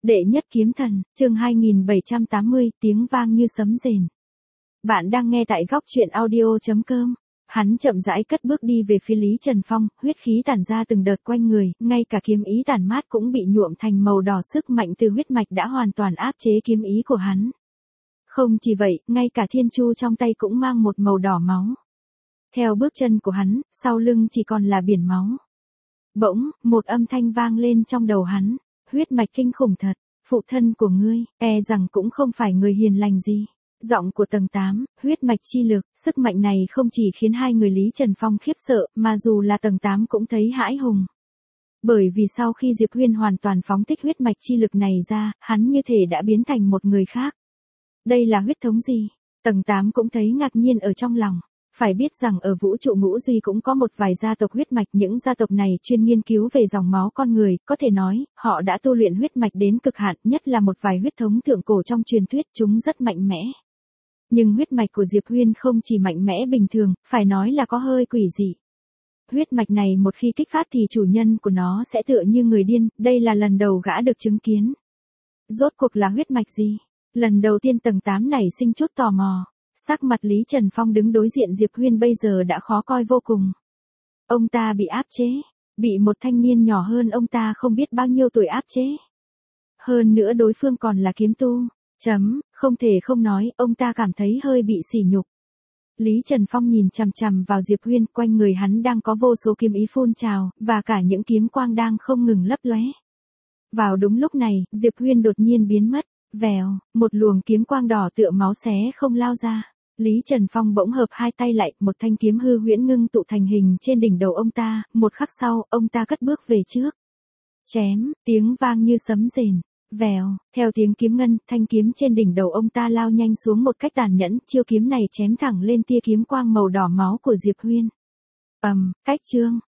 Đệ nhất kiếm thần, chương 2780, tiếng vang như sấm rền. Bạn đang nghe tại góc truyện audio.com. Hắn chậm rãi cất bước đi về phía Lý Trần Phong, huyết khí tản ra từng đợt quanh người, ngay cả kiếm ý tản mát cũng bị nhuộm thành màu đỏ, sức mạnh từ huyết mạch đã hoàn toàn áp chế kiếm ý của hắn. Không chỉ vậy, ngay cả thiên chu trong tay cũng mang một màu đỏ máu. Theo bước chân của hắn, sau lưng chỉ còn là biển máu. Bỗng, một âm thanh vang lên trong đầu hắn. Huyết mạch kinh khủng thật, phụ thân của ngươi, e rằng cũng không phải người hiền lành gì. Giọng của tầng 8, huyết mạch chi lực, sức mạnh này không chỉ khiến hai người Lý Trần Phong khiếp sợ, mà dù là tầng 8 cũng thấy hãi hùng. Bởi vì sau khi Diệp Huyên hoàn toàn phóng thích huyết mạch chi lực này ra, hắn như thể đã biến thành một người khác. Đây là huyết thống gì? Tầng 8 cũng thấy ngạc nhiên ở trong lòng. Phải biết rằng ở vũ trụ ngũ duy cũng có một vài gia tộc huyết mạch, những gia tộc này chuyên nghiên cứu về dòng máu con người, có thể nói, họ đã tu luyện huyết mạch đến cực hạn, nhất là một vài huyết thống thượng cổ trong truyền thuyết, chúng rất mạnh mẽ. Nhưng huyết mạch của Diệp Huyên không chỉ mạnh mẽ bình thường, phải nói là có hơi quỷ dị. Huyết mạch này một khi kích phát thì chủ nhân của nó sẽ tựa như người điên, đây là lần đầu gã được chứng kiến. Rốt cuộc là huyết mạch gì? Lần đầu tiên tầng 8 này sinh chút tò mò. Sắc mặt Lý Trần Phong đứng đối diện Diệp Huyên bây giờ đã khó coi vô cùng. Ông ta bị áp chế, bị một thanh niên nhỏ hơn ông ta không biết bao nhiêu tuổi áp chế. Hơn nữa đối phương còn là kiếm tu. Không thể không nói, ông ta cảm thấy hơi bị sỉ nhục. Lý Trần Phong nhìn chằm chằm vào Diệp Huyên, quanh người hắn đang có vô số kiếm ý phun trào, và cả những kiếm quang đang không ngừng lấp lóe. Vào đúng lúc này, Diệp Huyên đột nhiên biến mất. Vèo, một luồng kiếm quang đỏ tựa máu xé không lao ra. Lý Trần Phong bỗng hợp hai tay lại, một thanh kiếm hư huyễn ngưng tụ thành hình trên đỉnh đầu ông ta, một khắc sau, ông ta cất bước về trước. Chém, tiếng vang như sấm rền. Vèo, theo tiếng kiếm ngân, thanh kiếm trên đỉnh đầu ông ta lao nhanh xuống một cách tàn nhẫn, chiêu kiếm này chém thẳng lên tia kiếm quang màu đỏ máu của Diệp Huyên. Cách chương,